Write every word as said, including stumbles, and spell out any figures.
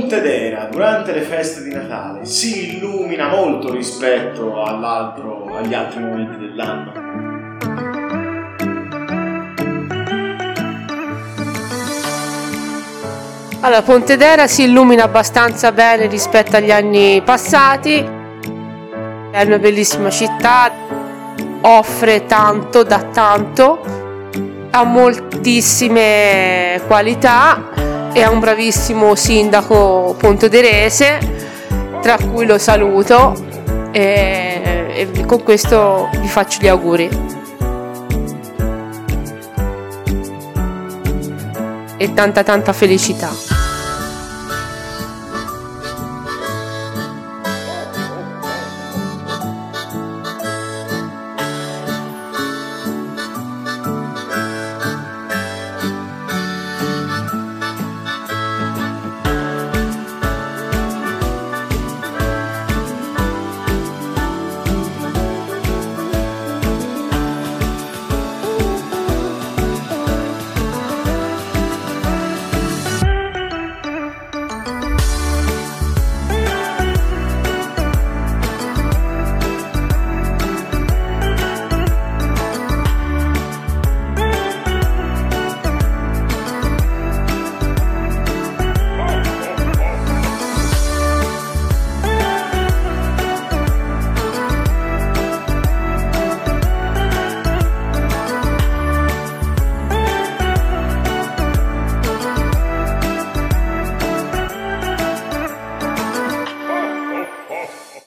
Pontedera durante le feste di Natale si illumina molto rispetto all'altro, agli altri momenti dell'anno. Allora, Pontedera si illumina abbastanza bene rispetto agli anni passati, è una bellissima città, offre tanto, dà tanto, ha moltissime qualità e ha un bravissimo sindaco pontoderese, tra cui lo saluto e, e con questo vi faccio gli auguri. E tanta tanta felicità.